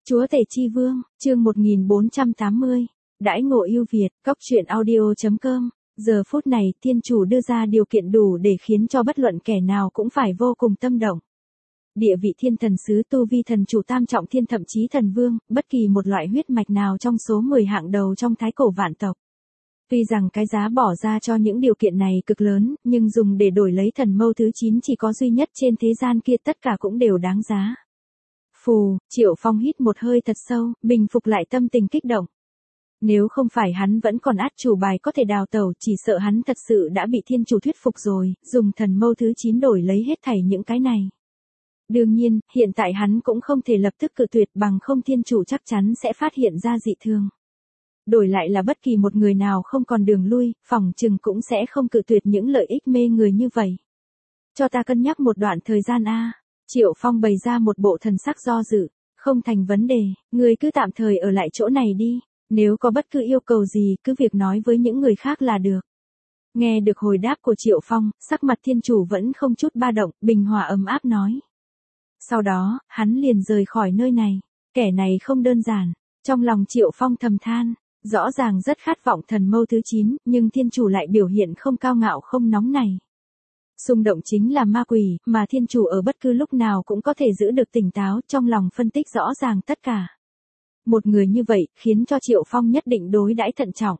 Chúa Tể Chi Vương, chương 1480, đãi ngộ ưu việt, cóc truyện audio.com. Giờ phút này, Thiên Chủ đưa ra điều kiện đủ để khiến cho bất luận kẻ nào cũng phải vô cùng tâm động. Địa vị thiên thần sứ, tu vi thần chủ tam trọng thiên, thậm chí thần vương, bất kỳ một loại huyết mạch nào trong số 10 hạng đầu trong thái cổ vạn tộc. Tuy rằng cái giá bỏ ra cho những điều kiện này cực lớn, nhưng dùng để đổi lấy thần mâu thứ 9 chỉ có duy nhất trên thế gian kia, tất cả cũng đều đáng giá. Phù, Triệu Phong hít một hơi thật sâu, bình phục lại tâm tình kích động. Nếu không phải hắn vẫn còn át chủ bài có thể đào tẩu, chỉ sợ hắn thật sự đã bị Thiên Chủ thuyết phục rồi, dùng thần mâu thứ 9 đổi lấy hết thảy những cái này. Đương nhiên, hiện tại hắn cũng không thể lập tức cự tuyệt, bằng không Thiên Chủ chắc chắn sẽ phát hiện ra dị thường. Đổi lại là bất kỳ một người nào không còn đường lui, phỏng chừng cũng sẽ không cự tuyệt những lợi ích mê người như vậy. Cho ta cân nhắc một đoạn thời gian a. Triệu Phong bày ra một bộ thần sắc do dự. Không thành vấn đề, ngươi cứ tạm thời ở lại chỗ này đi. Nếu có bất cứ yêu cầu gì, cứ việc nói với những người khác là được. Nghe được hồi đáp của Triệu Phong, sắc mặt Thiên Chủ vẫn không chút ba động, bình hòa ấm áp nói. Sau đó, hắn liền rời khỏi nơi này. Kẻ này không đơn giản. Trong lòng Triệu Phong thầm than. Rõ ràng rất khát vọng thần mâu thứ 9, nhưng Thiên Chủ lại biểu hiện không cao ngạo không nóng này. Xung động chính là ma quỷ, mà Thiên Chủ ở bất cứ lúc nào cũng có thể giữ được tỉnh táo, trong lòng phân tích rõ ràng tất cả. Một người như vậy, khiến cho Triệu Phong nhất định đối đãi thận trọng.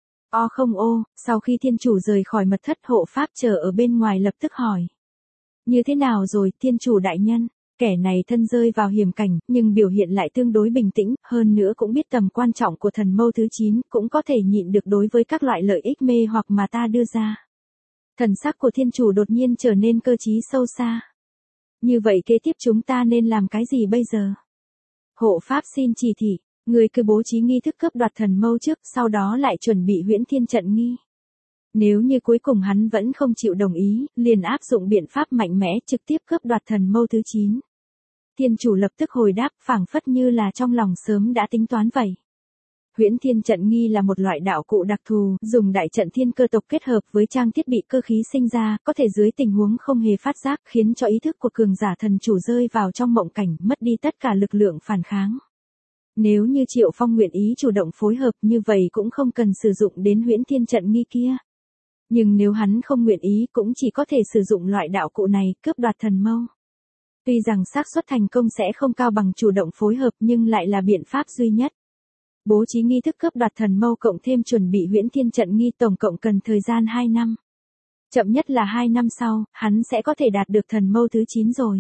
Sau khi Thiên Chủ rời khỏi mật thất, hộ pháp chờ ở bên ngoài lập tức hỏi. Như thế nào rồi, Thiên Chủ đại nhân? Kẻ này thân rơi vào hiểm cảnh, nhưng biểu hiện lại tương đối bình tĩnh, hơn nữa cũng biết tầm quan trọng của thần mâu thứ 9, cũng có thể nhịn được đối với các loại lợi ích mê hoặc mà ta đưa ra. Thần sắc của Thiên Chủ đột nhiên trở nên cơ trí sâu xa. Như vậy kế tiếp chúng ta nên làm cái gì bây giờ? Hộ pháp xin chỉ thị, người cứ bố trí nghi thức cướp đoạt thần mâu trước, sau đó lại chuẩn bị huyễn thiên trận nghi. Nếu như cuối cùng hắn vẫn không chịu đồng ý, liền áp dụng biện pháp mạnh mẽ trực tiếp cướp đoạt thần mâu thứ 9. Thiên Chủ lập tức hồi đáp, phảng phất như là trong lòng sớm đã tính toán vậy. Huyễn thiên trận nghi là một loại đạo cụ đặc thù, dùng đại trận thiên cơ tộc kết hợp với trang thiết bị cơ khí sinh ra, có thể dưới tình huống không hề phát giác, khiến cho ý thức của cường giả thần chủ rơi vào trong mộng cảnh, mất đi tất cả lực lượng phản kháng. Nếu như Triệu Phong nguyện ý chủ động phối hợp, như vậy cũng không cần sử dụng đến huyễn thiên trận nghi kia. Nhưng nếu hắn không nguyện ý, cũng chỉ có thể sử dụng loại đạo cụ này, cướp đoạt thần mâu. Tuy rằng xác suất thành công sẽ không cao bằng chủ động phối hợp, nhưng lại là biện pháp duy nhất. Bố trí nghi thức cướp đoạt thần mâu cộng thêm chuẩn bị huyễn thiên trận nghi, tổng cộng cần thời gian 2 năm. Chậm nhất là 2 năm sau, hắn sẽ có thể đạt được thần mâu thứ 9 rồi.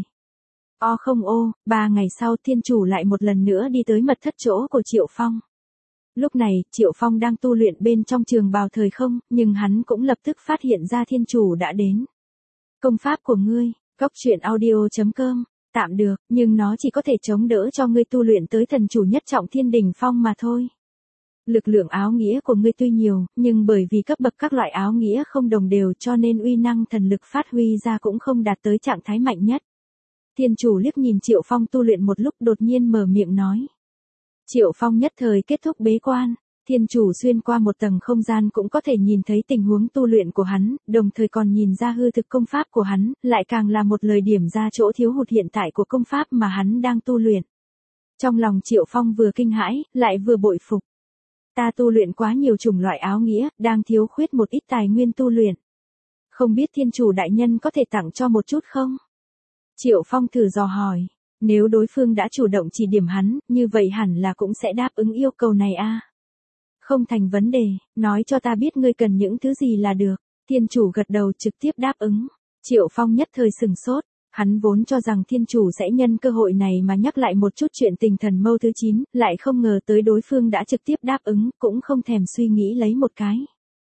3 ngày sau, Thiên Chủ lại một lần nữa đi tới mật thất chỗ của Triệu Phong. Lúc này, Triệu Phong đang tu luyện bên trong trường bào thời không, nhưng hắn cũng lập tức phát hiện ra Thiên Chủ đã đến. Công pháp của ngươi, cóc truyện audio.com, tạm được, nhưng nó chỉ có thể chống đỡ cho ngươi tu luyện tới thần chủ nhất trọng thiên đỉnh phong mà thôi. Lực lượng áo nghĩa của ngươi tuy nhiều, nhưng bởi vì cấp bậc các loại áo nghĩa không đồng đều cho nên uy năng thần lực phát huy ra cũng không đạt tới trạng thái mạnh nhất. Thiên Chủ liếc nhìn Triệu Phong tu luyện một lúc, đột nhiên mở miệng nói. Triệu Phong nhất thời kết thúc bế quan. Thiên Chủ xuyên qua một tầng không gian cũng có thể nhìn thấy tình huống tu luyện của hắn, đồng thời còn nhìn ra hư thực công pháp của hắn, lại càng là một lời điểm ra chỗ thiếu hụt hiện tại của công pháp mà hắn đang tu luyện. Trong lòng Triệu Phong vừa kinh hãi, lại vừa bội phục. Ta tu luyện quá nhiều chủng loại áo nghĩa, đang thiếu khuyết một ít tài nguyên tu luyện. Không biết Thiên Chủ đại nhân có thể tặng cho một chút không? Triệu Phong thử dò hỏi. Nếu đối phương đã chủ động chỉ điểm hắn, như vậy hẳn là cũng sẽ đáp ứng yêu cầu này a. Không thành vấn đề, nói cho ta biết ngươi cần những thứ gì là được. Thiên Chủ gật đầu trực tiếp đáp ứng. Triệu Phong nhất thời sừng sốt, hắn vốn cho rằng Thiên Chủ sẽ nhân cơ hội này mà nhắc lại một chút chuyện tình thần mâu thứ 9, lại không ngờ tới đối phương đã trực tiếp đáp ứng, cũng không thèm suy nghĩ lấy một cái.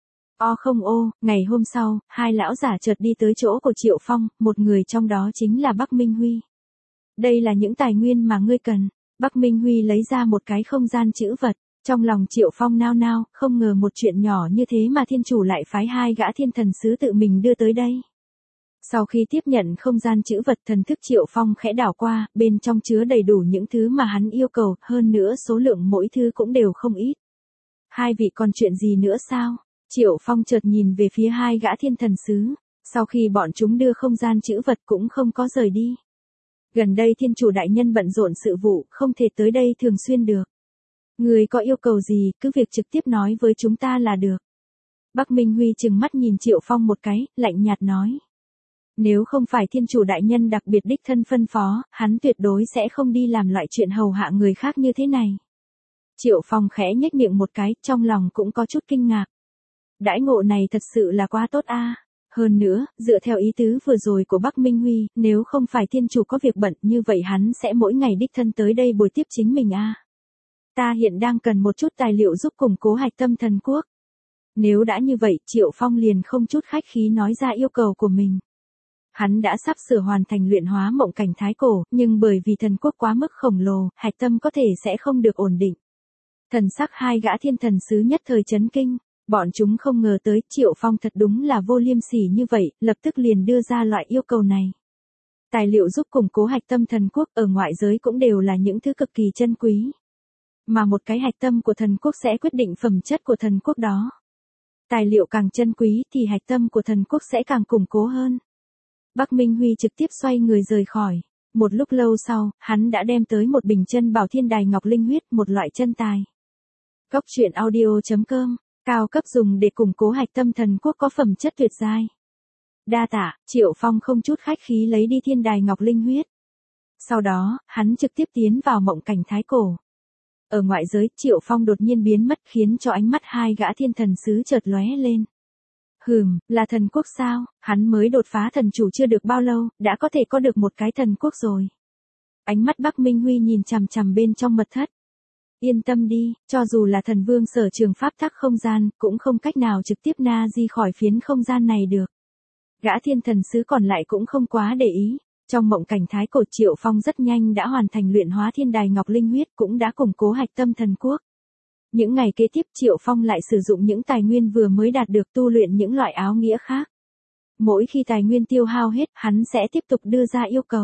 Ngày hôm sau, hai lão giả chợt đi tới chỗ của Triệu Phong, một người trong đó chính là Bắc Minh Huy. Đây là những tài nguyên mà ngươi cần. Bắc Minh Huy lấy ra một cái không gian trữ vật. Trong lòng Triệu Phong nao nao, không ngờ một chuyện nhỏ như thế mà Thiên Chủ lại phái 2 gã thiên thần sứ tự mình đưa tới đây. Sau khi tiếp nhận không gian trữ vật, thần thức Triệu Phong khẽ đảo qua, bên trong chứa đầy đủ những thứ mà hắn yêu cầu, hơn nữa số lượng mỗi thứ cũng đều không ít. Hai vị còn chuyện gì nữa sao? Triệu Phong chợt nhìn về phía 2 gã thiên thần sứ. Sau khi bọn chúng đưa không gian trữ vật cũng không có rời đi. Gần đây thiên chủ đại nhân bận rộn sự vụ, không thể tới đây thường xuyên được. Người có yêu cầu gì, cứ việc trực tiếp nói với chúng ta là được. Bắc Minh Huy trừng mắt nhìn Triệu Phong một cái, lạnh nhạt nói. Nếu không phải thiên chủ đại nhân đặc biệt đích thân phân phó, hắn tuyệt đối sẽ không đi làm loại chuyện hầu hạ người khác như thế này. Triệu Phong khẽ nhếch miệng một cái, trong lòng cũng có chút kinh ngạc. Đãi ngộ này thật sự là quá tốt a. Hơn nữa, dựa theo ý tứ vừa rồi của Bắc Minh Huy, nếu không phải thiên chủ có việc bận như vậy hắn sẽ mỗi ngày đích thân tới đây bồi tiếp chính mình a. Ta hiện đang cần một chút tài liệu giúp củng cố hạch tâm thần quốc. Nếu đã như vậy, Triệu Phong liền không chút khách khí nói ra yêu cầu của mình. Hắn đã sắp sửa hoàn thành luyện hóa mộng cảnh thái cổ, nhưng bởi vì thần quốc quá mức khổng lồ, hạch tâm có thể sẽ không được ổn định. Thần sắc hai gã thiên thần sứ nhất thời chấn kinh, bọn chúng không ngờ tới Triệu Phong thật đúng là vô liêm sỉ như vậy, lập tức liền đưa ra loại yêu cầu này. Tài liệu giúp củng cố hạch tâm thần quốc ở ngoại giới cũng đều là những thứ cực kỳ chân quý. Mà một cái hạch tâm của thần quốc sẽ quyết định phẩm chất của thần quốc đó. Tài liệu càng chân quý thì hạch tâm của thần quốc sẽ càng củng cố hơn. Bắc Minh Huy trực tiếp xoay người rời khỏi. Một lúc lâu sau, hắn đã đem tới một bình chân bảo thiên đài ngọc linh huyết, một loại chân tài. Cốc truyện audio.com, cao cấp dùng để củng cố hạch tâm thần quốc có phẩm chất tuyệt giai. Đa tạ, Triệu Phong không chút khách khí lấy đi thiên đài ngọc linh huyết. Sau đó, hắn trực tiếp tiến vào mộng cảnh thái cổ. Ở ngoại giới, Triệu Phong đột nhiên biến mất khiến cho ánh mắt hai gã thiên thần sứ chợt lóe lên. Là thần quốc sao, hắn mới đột phá thần chủ chưa được bao lâu, đã có thể có được một cái thần quốc rồi. Ánh mắt Bắc Minh Huy nhìn chằm chằm bên trong mật thất. Yên tâm đi, cho dù là thần vương sở trường pháp tắc không gian, cũng không cách nào trực tiếp na di khỏi phiến không gian này được. Gã thiên thần sứ còn lại cũng không quá để ý. Trong mộng cảnh thái cổ Triệu Phong rất nhanh đã hoàn thành luyện hóa thiên đài ngọc linh huyết cũng đã củng cố hạch tâm thần quốc. Những ngày kế tiếp Triệu Phong lại sử dụng những tài nguyên vừa mới đạt được tu luyện những loại áo nghĩa khác. Mỗi khi tài nguyên tiêu hao hết, hắn sẽ tiếp tục đưa ra yêu cầu.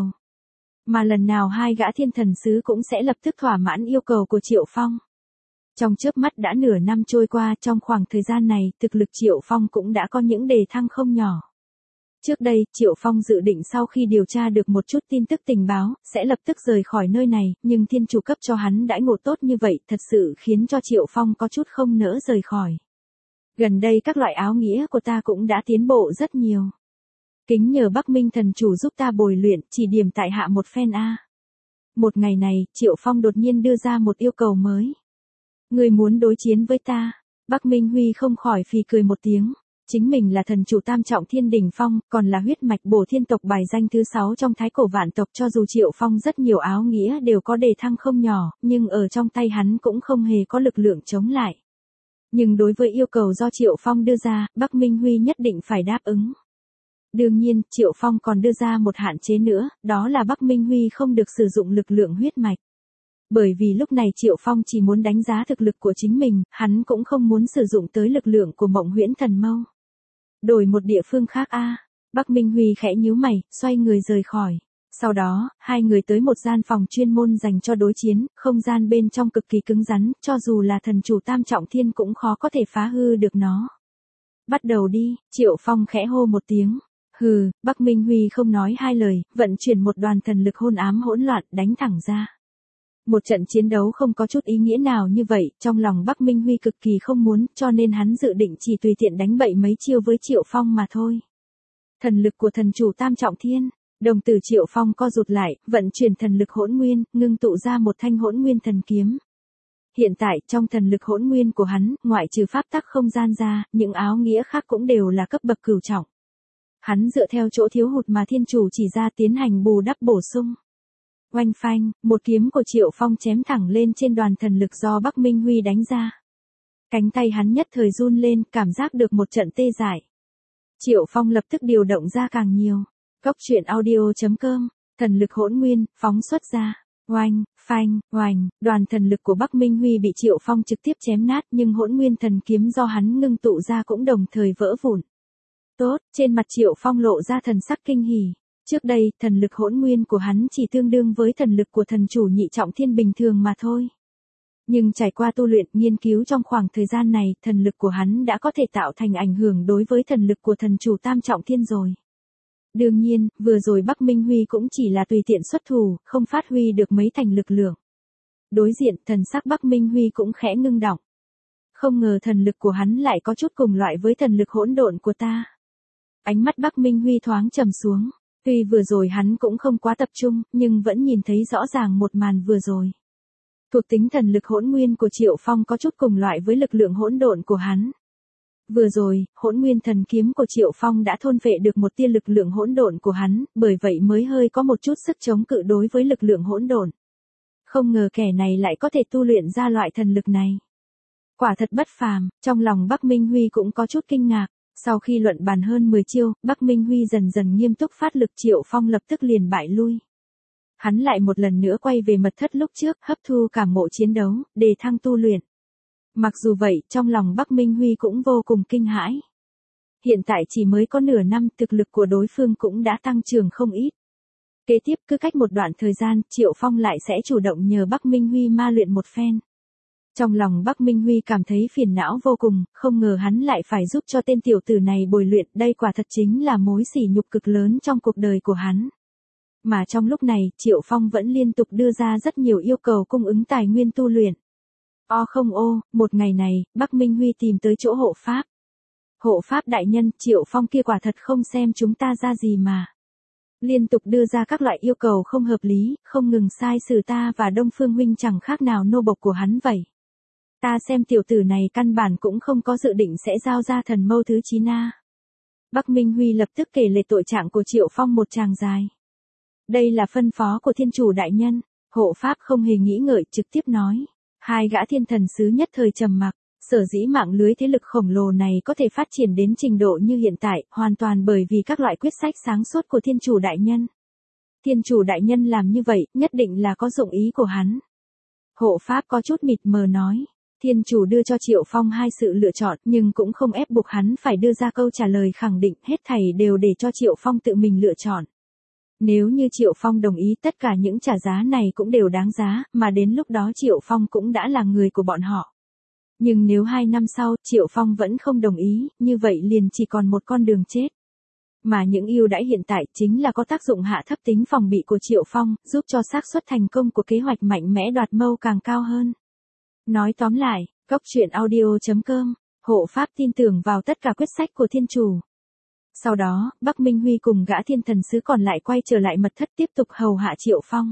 Mà lần nào hai gã thiên thần sứ cũng sẽ lập tức thỏa mãn yêu cầu của Triệu Phong. Trong chớp mắt đã nửa năm trôi qua, trong khoảng thời gian này, thực lực Triệu Phong cũng đã có những đề thăng không nhỏ. Trước đây, Triệu Phong dự định sau khi điều tra được một chút tin tức tình báo, sẽ lập tức rời khỏi nơi này, nhưng thiên chủ cấp cho hắn đãi ngộ tốt như vậy, thật sự khiến cho Triệu Phong có chút không nỡ rời khỏi. Gần đây các loại áo nghĩa của ta cũng đã tiến bộ rất nhiều. Kính nhờ Bắc Minh thần chủ giúp ta bồi luyện, chỉ điểm tại hạ một phen a. Một ngày này, Triệu Phong đột nhiên đưa ra một yêu cầu mới. Người muốn đối chiến với ta? Bắc Minh Huy không khỏi phì cười một tiếng. Chính mình là thần chủ tam trọng thiên đỉnh phong, còn là huyết mạch bổ thiên tộc bài danh thứ 6 trong thái cổ vạn tộc, cho dù Triệu Phong rất nhiều áo nghĩa đều có đề thăng không nhỏ, nhưng ở trong tay hắn cũng không hề có lực lượng chống lại. Nhưng đối với yêu cầu do Triệu Phong đưa ra, Bắc Minh Huy nhất định phải đáp ứng. Đương nhiên, Triệu Phong còn đưa ra một hạn chế nữa, đó là Bắc Minh Huy không được sử dụng lực lượng huyết mạch. Bởi vì lúc này Triệu Phong chỉ muốn đánh giá thực lực của chính mình, hắn cũng không muốn sử dụng tới lực lượng của Mộng Huyễn Thần Mâu. Đổi một địa phương khác a. Bắc Minh Huy khẽ nhíu mày, xoay người rời khỏi. Sau đó, hai người tới một gian phòng chuyên môn dành cho đối chiến, không gian bên trong cực kỳ cứng rắn, cho dù là thần chủ tam trọng thiên cũng khó có thể phá hư được nó. Bắt đầu đi, Triệu Phong khẽ hô một tiếng. Bắc Minh Huy không nói hai lời, vận chuyển một đoàn thần lực hôn ám hỗn loạn đánh thẳng ra. Một trận chiến đấu không có chút ý nghĩa nào như vậy, trong lòng Bắc Minh Huy cực kỳ không muốn, cho nên hắn dự định chỉ tùy tiện đánh bậy mấy chiêu với Triệu Phong mà thôi. Thần lực của thần chủ tam trọng thiên, đồng tử Triệu Phong co rụt lại, vận chuyển thần lực hỗn nguyên, ngưng tụ ra một thanh hỗn nguyên thần kiếm. Hiện tại, trong thần lực hỗn nguyên của hắn, ngoại trừ pháp tắc không gian ra, những áo nghĩa khác cũng đều là cấp bậc cửu trọng. Hắn dựa theo chỗ thiếu hụt mà thiên chủ chỉ ra tiến hành bù đắp bổ sung. Oanh phanh, một kiếm của Triệu Phong chém thẳng lên trên đoàn thần lực do Bắc Minh Huy đánh ra. Cánh tay hắn nhất thời run lên, cảm giác được một trận tê dại. Triệu Phong lập tức điều động ra càng nhiều. Cốc truyện audio.com, thần lực hỗn nguyên, phóng xuất ra. Oanh, phanh, oanh, đoàn thần lực của Bắc Minh Huy bị Triệu Phong trực tiếp chém nát, nhưng hỗn nguyên thần kiếm do hắn ngưng tụ ra cũng đồng thời vỡ vụn. Tốt, trên mặt Triệu Phong lộ ra thần sắc kinh hỉ. Trước đây, thần lực hỗn nguyên của hắn chỉ tương đương với thần lực của thần chủ nhị trọng thiên bình thường mà thôi. Nhưng trải qua tu luyện, nghiên cứu trong khoảng thời gian này, thần lực của hắn đã có thể tạo thành ảnh hưởng đối với thần lực của thần chủ tam trọng thiên rồi. Đương nhiên, vừa rồi Bắc Minh Huy cũng chỉ là tùy tiện xuất thủ, không phát huy được mấy thành lực lượng. Đối diện, thần sắc Bắc Minh Huy cũng khẽ ngưng đọng. Không ngờ thần lực của hắn lại có chút cùng loại với thần lực hỗn độn của ta. Ánh mắt Bắc Minh Huy thoáng trầm xuống. Tuy vừa rồi hắn cũng không quá tập trung, nhưng vẫn nhìn thấy rõ ràng một màn vừa rồi. Thuộc tính thần lực hỗn nguyên của Triệu Phong có chút cùng loại với lực lượng hỗn độn của hắn. Vừa rồi, hỗn nguyên thần kiếm của Triệu Phong đã thôn phệ được một tia lực lượng hỗn độn của hắn, bởi vậy mới hơi có một chút sức chống cự đối với lực lượng hỗn độn. Không ngờ kẻ này lại có thể tu luyện ra loại thần lực này. Quả thật bất phàm, trong lòng Bắc Minh Huy cũng có chút kinh ngạc. Sau khi luận bàn hơn 10 chiêu, Bắc Minh Huy dần dần nghiêm túc phát lực, Triệu Phong lập tức liền bại lui. Hắn lại một lần nữa quay về mật thất lúc trước, hấp thu cảm ngộ chiến đấu, đề thăng tu luyện. Mặc dù vậy, trong lòng Bắc Minh Huy cũng vô cùng kinh hãi. Hiện tại chỉ mới có nửa năm, thực lực của đối phương cũng đã tăng trưởng không ít. Kế tiếp cứ cách một đoạn thời gian, Triệu Phong lại sẽ chủ động nhờ Bắc Minh Huy ma luyện một phen. Trong lòng Bắc Minh Huy cảm thấy phiền não vô cùng, không ngờ hắn lại phải giúp cho tên tiểu tử này bồi luyện, đây quả thật chính là mối sỉ nhục cực lớn trong cuộc đời của hắn. Mà trong lúc này, Triệu Phong vẫn liên tục đưa ra rất nhiều yêu cầu cung ứng tài nguyên tu luyện. Một ngày này, Bắc Minh Huy tìm tới chỗ hộ pháp. Hộ pháp đại nhân, Triệu Phong kia quả thật không xem chúng ta ra gì mà. Liên tục đưa ra các loại yêu cầu không hợp lý, không ngừng sai xử ta và Đông Phương huynh chẳng khác nào nô bộc của hắn vậy. Ta xem tiểu tử này căn bản cũng không có dự định sẽ giao ra thần mâu thứ 9A. Bắc Minh Huy lập tức kể lể tội trạng của Triệu Phong một tràng dài. Đây là phân phó của thiên chủ đại nhân, hộ pháp không hề nghĩ ngợi trực tiếp nói. Hai gã thiên thần sứ nhất thời trầm mặc, sở dĩ mạng lưới thế lực khổng lồ này có thể phát triển đến trình độ như hiện tại, hoàn toàn bởi vì các loại quyết sách sáng suốt của thiên chủ đại nhân. Thiên chủ đại nhân làm như vậy, nhất định là có dụng ý của hắn. Hộ pháp có chút mịt mờ nói. Thiên chủ đưa cho Triệu Phong hai sự lựa chọn, nhưng cũng không ép buộc hắn phải đưa ra câu trả lời khẳng định, hết thảy đều để cho Triệu Phong tự mình lựa chọn. Nếu như Triệu Phong đồng ý, tất cả những trả giá này cũng đều đáng giá, mà đến lúc đó Triệu Phong cũng đã là người của bọn họ. Nhưng nếu 2 năm sau, Triệu Phong vẫn không đồng ý, như vậy liền chỉ còn một con đường chết. Mà những ưu đãi hiện tại chính là có tác dụng hạ thấp tính phòng bị của Triệu Phong, giúp cho xác suất thành công của kế hoạch mạnh mẽ đoạt mâu càng cao hơn. Nói tóm lại, goctruyện.audio.com, hộ pháp tin tưởng vào tất cả quyết sách của thiên chủ. Sau đó, Bắc Minh Huy cùng gã thiên thần sứ còn lại quay trở lại mật thất tiếp tục hầu hạ Triệu Phong.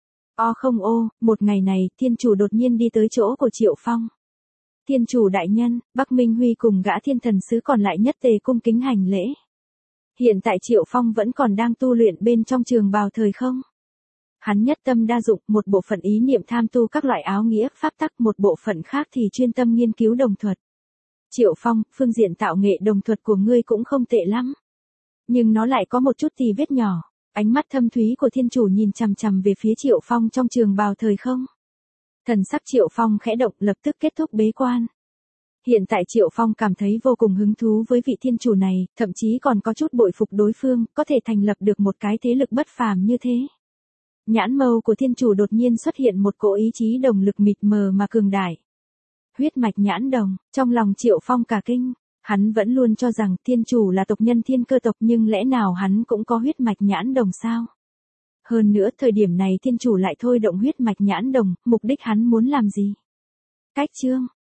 Một ngày này, thiên chủ đột nhiên đi tới chỗ của Triệu Phong. Thiên chủ đại nhân, Bắc Minh Huy cùng gã thiên thần sứ còn lại nhất tề cung kính hành lễ. Hiện tại Triệu Phong vẫn còn đang tu luyện bên trong trường bào thời không? Hắn nhất tâm đa dụng, một bộ phận ý niệm tham tu các loại áo nghĩa, pháp tắc, một bộ phận khác thì chuyên tâm nghiên cứu đồng thuật. Triệu Phong, phương diện tạo nghệ đồng thuật của ngươi cũng không tệ lắm. Nhưng nó lại có một chút tì vết nhỏ. Ánh mắt thâm thúy của thiên chủ nhìn chằm chằm về phía Triệu Phong trong trường bào thời không. Thần sắc Triệu Phong khẽ động, lập tức kết thúc bế quan. Hiện tại Triệu Phong cảm thấy vô cùng hứng thú với vị thiên chủ này, thậm chí còn có chút bội phục đối phương, có thể thành lập được một cái thế lực bất phàm như thế. Nhãn mâu của thiên chủ đột nhiên xuất hiện một cỗ ý chí đồng lực mịt mờ mà cường đại. Huyết mạch nhãn đồng, trong lòng Triệu Phong cả kinh, hắn vẫn luôn cho rằng thiên chủ là tộc nhân thiên cơ tộc, nhưng lẽ nào hắn cũng có huyết mạch nhãn đồng sao? Hơn nữa thời điểm này thiên chủ lại thôi động huyết mạch nhãn đồng, mục đích hắn muốn làm gì? Cách chương